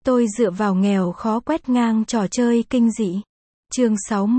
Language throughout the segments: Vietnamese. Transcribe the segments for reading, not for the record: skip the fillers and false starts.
Tôi dựa vào nghèo khó quét ngang trò chơi kinh dị. Chương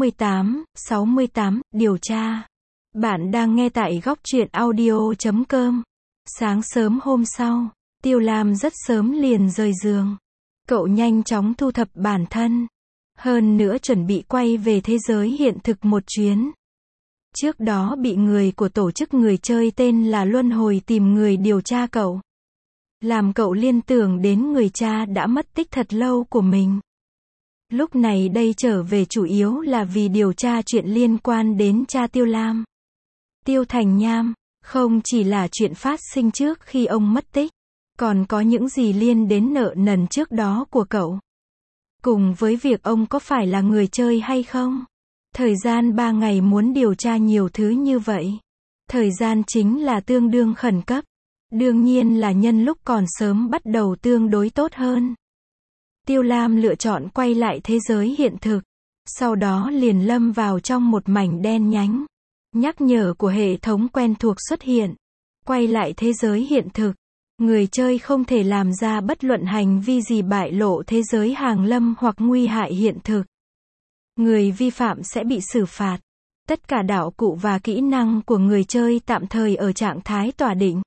68, điều tra. Bạn đang nghe tại góc truyện audio.com. Sáng sớm hôm sau, Tiêu Lam rất sớm liền rời giường. Cậu nhanh chóng thu thập bản thân. Hơn nữa chuẩn bị quay về thế giới hiện thực một chuyến. Trước đó bị người của tổ chức người chơi tên là Luân Hồi tìm người điều tra cậu. Làm cậu liên tưởng đến người cha đã mất tích thật lâu của mình. Lúc này đây trở về chủ yếu là vì điều tra chuyện liên quan đến cha Tiêu Lam. Tiêu Thành Nham, không chỉ là chuyện phát sinh trước khi ông mất tích, còn có những gì liên đến nợ nần trước đó của cậu. Cùng với việc ông có phải là người chơi hay không. Thời gian 3 ngày muốn điều tra nhiều thứ như vậy. Thời gian chính là tương đương khẩn cấp. Đương nhiên là nhân lúc còn sớm bắt đầu tương đối tốt hơn. Tiêu Lam lựa chọn quay lại thế giới hiện thực. Sau đó liền lâm vào trong một mảnh đen nhánh. Nhắc nhở của hệ thống quen thuộc xuất hiện. Quay lại thế giới hiện thực. Người chơi không thể làm ra bất luận hành vi gì bại lộ thế giới hàng lâm hoặc nguy hại hiện thực. Người vi phạm sẽ bị xử phạt. Tất cả đạo cụ và kỹ năng của người chơi tạm thời ở trạng thái tỏa định.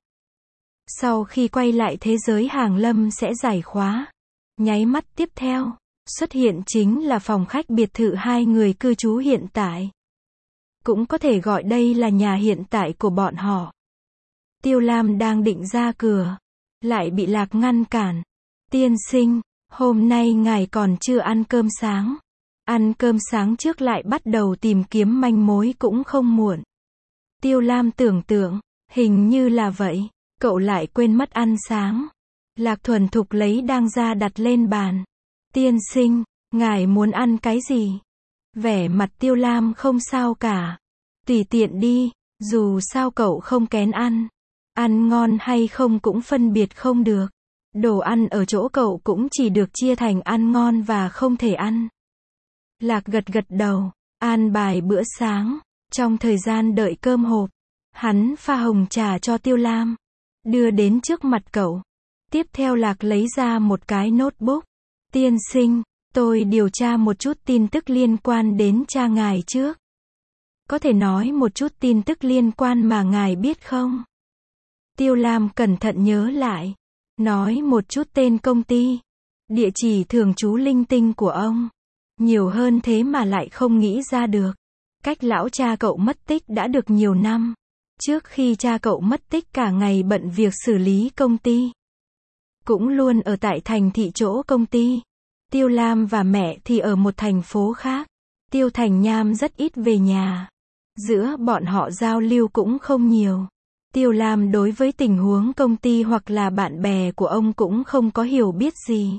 Sau khi quay lại thế giới hàng lâm sẽ giải khóa. Nháy mắt tiếp theo, xuất hiện chính là phòng khách biệt thự hai người cư trú hiện tại. Cũng có thể gọi đây là nhà hiện tại của bọn họ. Tiêu Lam đang định ra cửa, lại bị Lạc ngăn cản. Tiên sinh, hôm nay ngài còn chưa ăn cơm sáng. Ăn cơm sáng trước lại bắt đầu tìm kiếm manh mối cũng không muộn. Tiêu Lam tưởng tượng, hình như là vậy, cậu lại quên mất ăn sáng. Lạc thuần thục lấy đang ra đặt lên bàn. Tiên sinh, ngài muốn ăn cái gì? Vẻ mặt Tiêu Lam không sao cả. Tùy tiện đi, dù sao cậu không kén ăn. Ăn ngon hay không cũng phân biệt không được. Đồ ăn ở chỗ cậu cũng chỉ được chia thành ăn ngon và không thể ăn. Lạc gật gật đầu, an bài bữa sáng. Trong thời gian đợi cơm hộp, hắn pha hồng trà cho Tiêu Lam, đưa đến trước mặt cậu. Tiếp theo Lạc lấy ra một cái notebook. Tiên sinh, tôi điều tra một chút tin tức liên quan đến cha ngài trước. Có thể nói một chút tin tức liên quan mà ngài biết không? Tiêu Lam cẩn thận nhớ lại. Nói một chút tên công ty, địa chỉ thường trú linh tinh của ông. Nhiều hơn thế mà lại không nghĩ ra được. Cách lão cha cậu mất tích đã được nhiều năm. Trước khi cha cậu mất tích cả ngày bận việc xử lý công ty. Cũng luôn ở tại thành thị chỗ công ty. Tiêu Lam và mẹ thì ở một thành phố khác. Tiêu Thành Nham rất ít về nhà. Giữa bọn họ giao lưu cũng không nhiều. Tiêu Lam đối với tình huống công ty hoặc là bạn bè của ông cũng không có hiểu biết gì.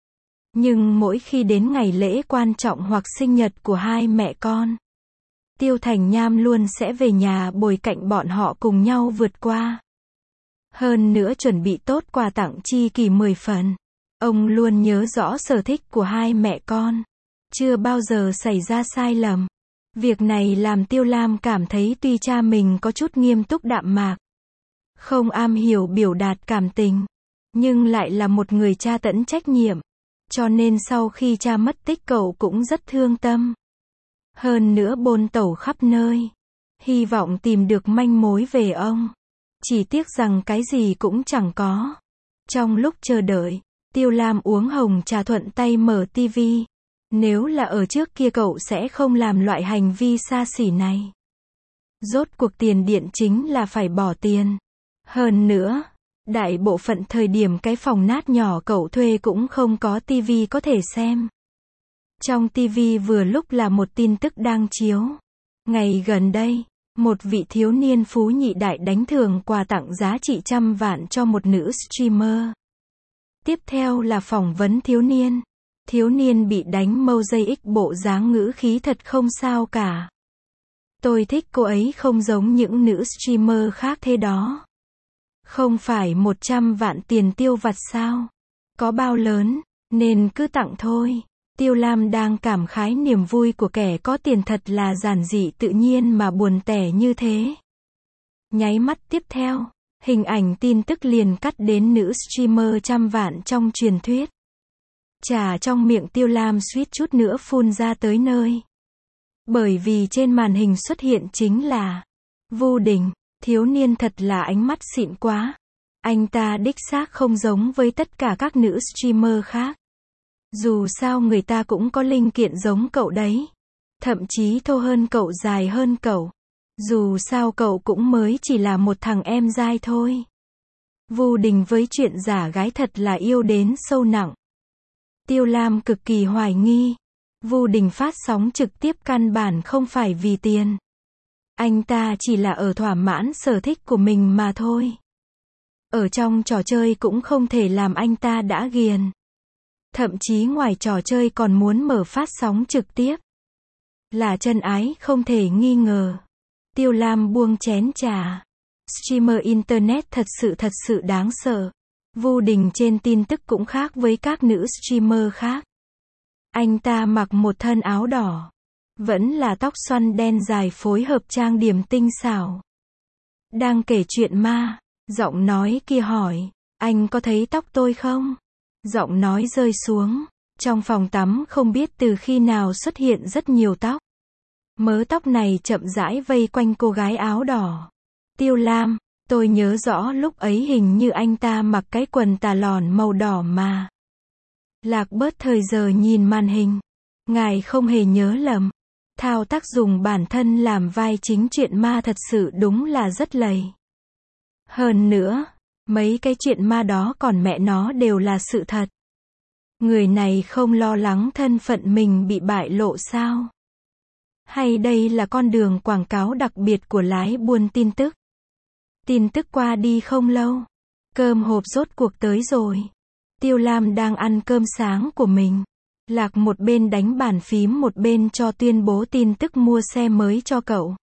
Nhưng mỗi khi đến ngày lễ quan trọng hoặc sinh nhật của hai mẹ con, Tiêu Thành Nham luôn sẽ về nhà bồi cạnh bọn họ cùng nhau vượt qua. Hơn nữa chuẩn bị tốt quà tặng chi kỷ 10 phần. Ông luôn nhớ rõ sở thích của hai mẹ con. Chưa bao giờ xảy ra sai lầm. Việc này làm Tiêu Lam cảm thấy tuy cha mình có chút nghiêm túc đạm mạc, không am hiểu biểu đạt cảm tình, nhưng lại là một người cha tận trách nhiệm. Cho nên sau khi cha mất tích cậu cũng rất thương tâm. Hơn nữa bôn tẩu khắp nơi. Hy vọng tìm được manh mối về ông. Chỉ tiếc rằng cái gì cũng chẳng có. Trong lúc chờ đợi, Tiêu Lam uống hồng trà thuận tay mở tivi. Nếu là ở trước kia cậu sẽ không làm loại hành vi xa xỉ này. Rốt cuộc tiền điện chính là phải bỏ tiền. Hơn nữa, đại bộ phận thời điểm cái phòng nát nhỏ cậu thuê cũng không có tivi có thể xem. Trong tivi vừa lúc là một tin tức đang chiếu. Ngày gần đây, một vị thiếu niên phú nhị đại đánh thưởng quà tặng giá trị 100 vạn cho một nữ streamer. Tiếp theo là phỏng vấn thiếu niên. Thiếu niên bị đánh mosaic bộ dáng ngữ khí thật không sao cả. Tôi thích cô ấy không giống những nữ streamer khác thế đó. Không phải 100 vạn tiền tiêu vặt sao? Có bao lớn, nên cứ tặng thôi. Tiêu Lam đang cảm khái niềm vui của kẻ có tiền thật là giản dị tự nhiên mà buồn tẻ như thế. Nháy mắt tiếp theo, hình ảnh tin tức liền cắt đến nữ streamer 100 vạn trong truyền thuyết. Trà trong miệng Tiêu Lam suýt chút nữa phun ra tới nơi. Bởi vì trên màn hình xuất hiện chính là Vu Đình, thiếu niên thật là ánh mắt xịn quá. Anh ta đích xác không giống với tất cả các nữ streamer khác. Dù sao người ta cũng có linh kiện giống cậu đấy. Thậm chí thô hơn cậu, dài hơn cậu. Dù sao cậu cũng mới chỉ là một thằng em dai thôi. Vu Đình với chuyện giả gái thật là yêu đến sâu nặng. Tiêu Lam cực kỳ hoài nghi. Vu Đình phát sóng trực tiếp căn bản không phải vì tiền. Anh ta chỉ là ở thỏa mãn sở thích của mình mà thôi. Ở trong trò chơi cũng không thể làm anh ta đã ghiền. Thậm chí ngoài trò chơi còn muốn mở phát sóng trực tiếp. Là chân ái không thể nghi ngờ. Tiêu Lam buông chén trà. Streamer internet thật sự đáng sợ. Vu Đình trên tin tức cũng khác với các nữ streamer khác. Anh ta mặc một thân áo đỏ. Vẫn là tóc xoăn đen dài phối hợp trang điểm tinh xảo. Đang kể chuyện ma. Giọng nói kia hỏi, anh có thấy tóc tôi không? Giọng nói rơi xuống. Trong phòng tắm không biết từ khi nào xuất hiện rất nhiều tóc. Mớ tóc này chậm rãi vây quanh cô gái áo đỏ. Tiêu Lam, tôi nhớ rõ lúc ấy hình như anh ta mặc cái quần tà lòn màu đỏ mà. Lạc bớt thời giờ nhìn màn hình. Ngài không hề nhớ lầm. Thao tác dùng bản thân làm vai chính chuyện ma thật sự đúng là rất lầy. Hơn nữa, mấy cái chuyện ma đó còn mẹ nó đều là sự thật. Người này không lo lắng thân phận mình bị bại lộ sao? Hay đây là con đường quảng cáo đặc biệt của lái buôn tin tức? Tin tức qua đi không lâu. Cơm hộp rốt cuộc tới rồi. Tiêu Lam đang ăn cơm sáng của mình. Lạc một bên đánh bàn phím một bên cho tuyên bố tin tức mua xe mới cho cậu.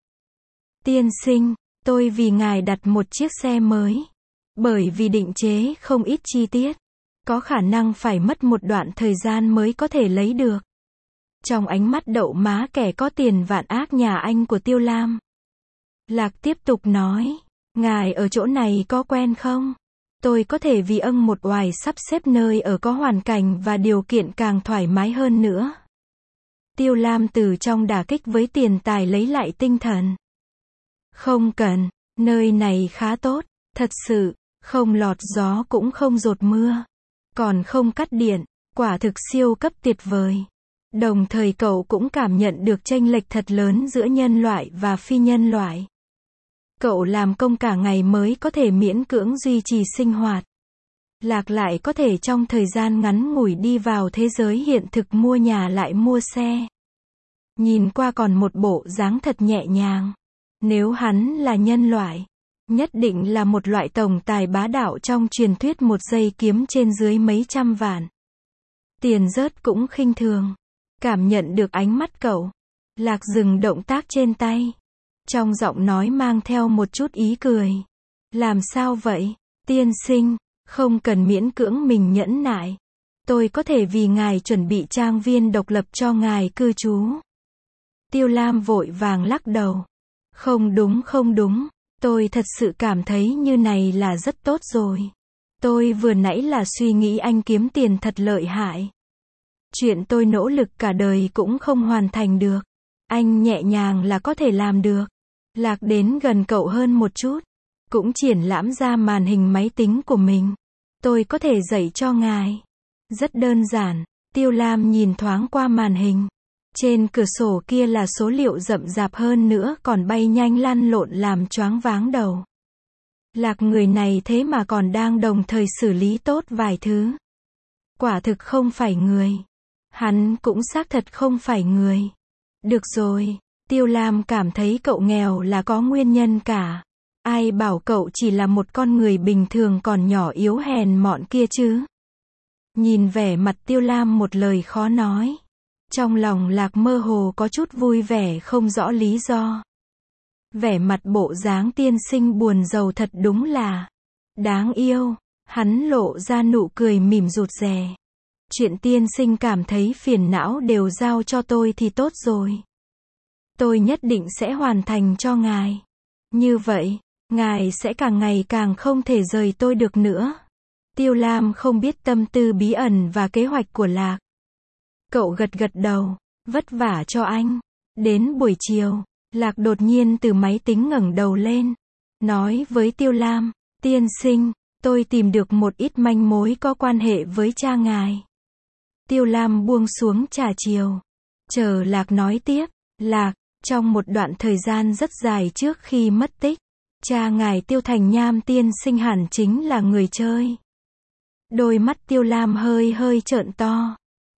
Tiên sinh, tôi vì ngài đặt một chiếc xe mới. Bởi vì định chế không ít chi tiết. Có khả năng phải mất một đoạn thời gian mới có thể lấy được. Trong ánh mắt đậu má kẻ có tiền vạn ác nhà anh của Tiêu Lam. Lạc tiếp tục nói. Ngài ở chỗ này có quen không? Tôi có thể vì một oài sắp xếp nơi ở có hoàn cảnh và điều kiện càng thoải mái hơn nữa. Tiêu Lam từ trong đả kích với tiền tài lấy lại tinh thần. Không cần, nơi này khá tốt, thật sự, không lọt gió cũng không dột mưa. Còn không cắt điện, quả thực siêu cấp tuyệt vời. Đồng thời cậu cũng cảm nhận được chênh lệch thật lớn giữa nhân loại và phi nhân loại. Cậu làm công cả ngày mới có thể miễn cưỡng duy trì sinh hoạt. Lạc lại có thể trong thời gian ngắn ngủi đi vào thế giới hiện thực mua nhà lại mua xe. Nhìn qua còn một bộ dáng thật nhẹ nhàng. Nếu hắn là nhân loại, nhất định là một loại tổng tài bá đạo trong truyền thuyết một giây kiếm trên dưới mấy trăm vạn. Tiền rớt cũng khinh thường. Cảm nhận được ánh mắt cậu. Lạc dừng động tác trên tay. Trong giọng nói mang theo một chút ý cười. Làm sao vậy, tiên sinh, không cần miễn cưỡng mình nhẫn nại. Tôi có thể vì ngài chuẩn bị trang viên độc lập cho ngài cư trú. Tiêu Lam vội vàng lắc đầu. Không đúng, tôi thật sự cảm thấy như này là rất tốt rồi. Tôi vừa nãy là suy nghĩ anh kiếm tiền thật lợi hại. Chuyện tôi nỗ lực cả đời cũng không hoàn thành được. Anh nhẹ nhàng là có thể làm được. Lạc đến gần cậu hơn một chút. Cũng triển lãm ra màn hình máy tính của mình. Tôi có thể dạy cho ngài. Rất đơn giản. Tiêu Lam nhìn thoáng qua màn hình. Trên cửa sổ kia là số liệu rậm rạp hơn nữa còn bay nhanh lăn lộn làm choáng váng đầu. Lạc người này thế mà còn đang đồng thời xử lý tốt vài thứ. Quả thực không phải người. Hắn cũng xác thật không phải người. Được rồi, Tiêu Lam cảm thấy cậu nghèo là có nguyên nhân cả. Ai bảo cậu chỉ là một con người bình thường còn nhỏ yếu hèn mọn kia chứ. Nhìn vẻ mặt Tiêu Lam một lời khó nói. Trong lòng Lạc mơ hồ có chút vui vẻ không rõ lý do. Vẻ mặt bộ dáng tiên sinh buồn rầu thật đúng là đáng yêu. Hắn lộ ra nụ cười mỉm rụt rè. Chuyện tiên sinh cảm thấy phiền não đều giao cho tôi thì tốt rồi. Tôi nhất định sẽ hoàn thành cho ngài. Như vậy, ngài sẽ càng ngày càng không thể rời tôi được nữa. Tiêu Lam không biết tâm tư bí ẩn và kế hoạch của Lạc. Cậu gật gật đầu, vất vả cho anh. Đến buổi chiều, Lạc đột nhiên từ máy tính ngẩng đầu lên, nói với Tiêu Lam, tiên sinh, tôi tìm được một ít manh mối có quan hệ với cha ngài. Tiêu Lam buông xuống trà chiều. Chờ Lạc nói tiếp, Lạc, trong một đoạn thời gian rất dài trước khi mất tích, cha ngài Tiêu Thành Nham tiên sinh hẳn chính là người chơi. Đôi mắt Tiêu Lam hơi hơi trợn to.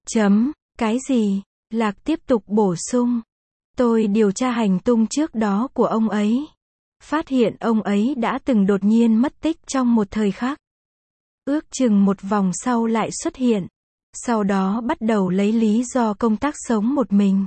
Cái gì? Lạc tiếp tục bổ sung. Tôi điều tra hành tung trước đó của ông ấy. Phát hiện ông ấy đã từng đột nhiên mất tích trong một thời khắc. Ước chừng một vòng sau lại xuất hiện. Sau đó bắt đầu lấy lý do công tác sống một mình.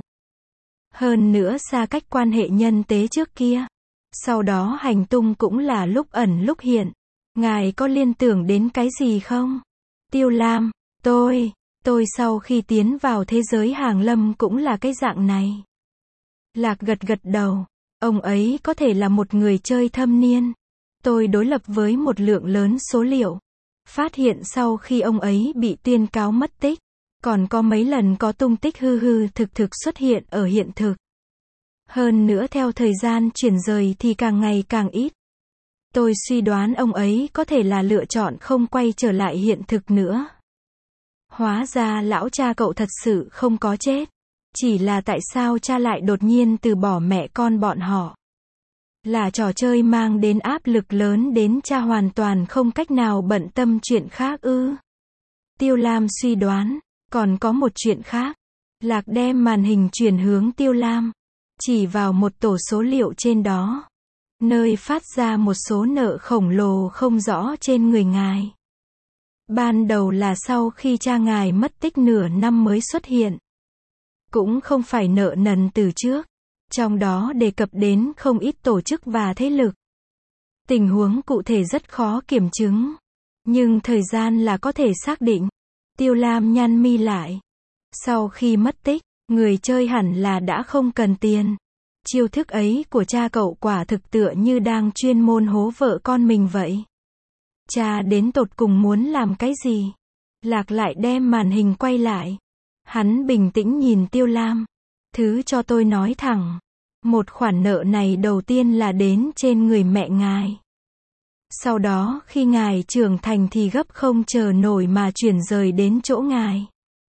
Hơn nữa xa cách quan hệ nhân tế trước kia. Sau đó hành tung cũng là lúc ẩn lúc hiện. Ngài có liên tưởng đến cái gì không? Tiêu Lam, tôi sau khi tiến vào thế giới hàng lâm cũng là cái dạng này. Lạc gật gật đầu. Ông ấy có thể là một người chơi thâm niên. Tôi đối lập với một lượng lớn số liệu. Phát hiện sau khi ông ấy bị tuyên cáo mất tích, còn có mấy lần có tung tích hư hư thực thực xuất hiện ở hiện thực. Hơn nữa theo thời gian chuyển rời thì càng ngày càng ít. Tôi suy đoán ông ấy có thể là lựa chọn không quay trở lại hiện thực nữa. Hóa ra lão cha cậu thật sự không có chết. Chỉ là tại sao cha lại đột nhiên từ bỏ mẹ con bọn họ? Là trò chơi mang đến áp lực lớn đến cha hoàn toàn không cách nào bận tâm chuyện khác ư? Tiêu Lam suy đoán, còn có một chuyện khác. Lạc đem màn hình chuyển hướng Tiêu Lam, chỉ vào một tổ số liệu trên đó, nơi phát ra một số nợ khổng lồ không rõ trên người ngài. Ban đầu là sau khi cha ngài mất tích nửa năm mới xuất hiện. Cũng không phải nợ nần từ trước. Trong đó đề cập đến không ít tổ chức và thế lực. Tình huống cụ thể rất khó kiểm chứng. Nhưng thời gian là có thể xác định. Tiêu Lam nhăn mi lại. Sau khi mất tích, người chơi hẳn là đã không cần tiền. Chiêu thức ấy của cha cậu quả thực tựa như đang chuyên môn hố vợ con mình vậy. Cha đến tột cùng muốn làm cái gì? Lạc lại đem màn hình quay lại. Hắn bình tĩnh nhìn Tiêu Lam. Thứ cho tôi nói thẳng. Một khoản nợ này đầu tiên là đến trên người mẹ ngài. Sau đó khi ngài trưởng thành thì gấp không chờ nổi mà chuyển rời đến chỗ ngài.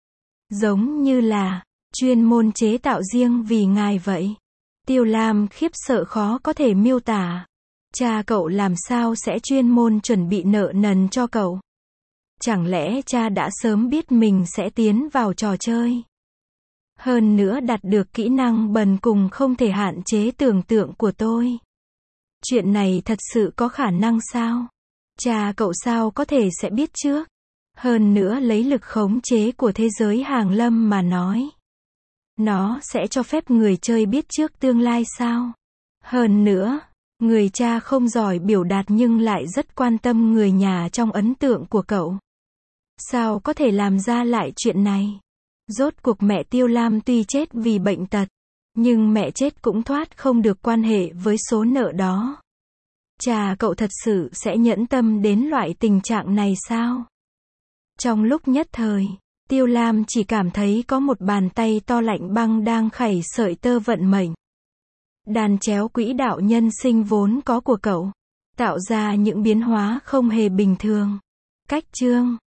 Giống như là chuyên môn chế tạo riêng vì ngài vậy. Tiêu Lam khiếp sợ khó có thể miêu tả. Cha cậu làm sao sẽ chuyên môn chuẩn bị nợ nần cho cậu? Chẳng lẽ cha đã sớm biết mình sẽ tiến vào trò chơi? Hơn nữa đạt được kỹ năng bần cùng không thể hạn chế tưởng tượng của tôi. Chuyện này thật sự có khả năng sao? Cha cậu sao có thể sẽ biết trước? Hơn nữa lấy lực khống chế của thế giới hàng lâm mà nói. Nó sẽ cho phép người chơi biết trước tương lai sao? Hơn nữa, người cha không giỏi biểu đạt nhưng lại rất quan tâm người nhà trong ấn tượng của cậu. Sao có thể làm ra lại chuyện này? Rốt cuộc mẹ Tiêu Lam tuy chết vì bệnh tật, nhưng mẹ chết cũng thoát không được quan hệ với số nợ đó. Cha cậu thật sự sẽ nhẫn tâm đến loại tình trạng này sao? Trong lúc nhất thời, Tiêu Lam chỉ cảm thấy có một bàn tay to lạnh băng đang khẩy sợi tơ vận mệnh. Đan chéo quỹ đạo nhân sinh vốn có của cậu, tạo ra những biến hóa không hề bình thường. Cách chương